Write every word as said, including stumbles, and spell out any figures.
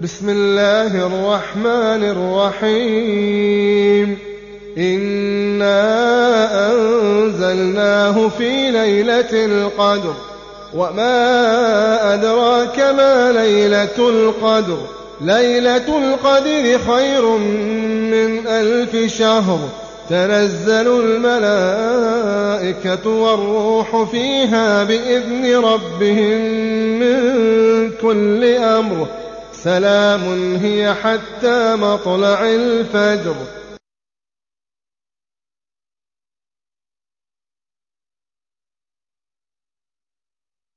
بسم الله الرحمن الرحيم إنا أنزلناه في ليلة القدر وما أدراك ما ليلة القدر ليلة القدر خير من ألف شهر تنزل الملائكة والروح فيها بإذن ربهم من كل أمر سلام هي حتى مطلع الفجر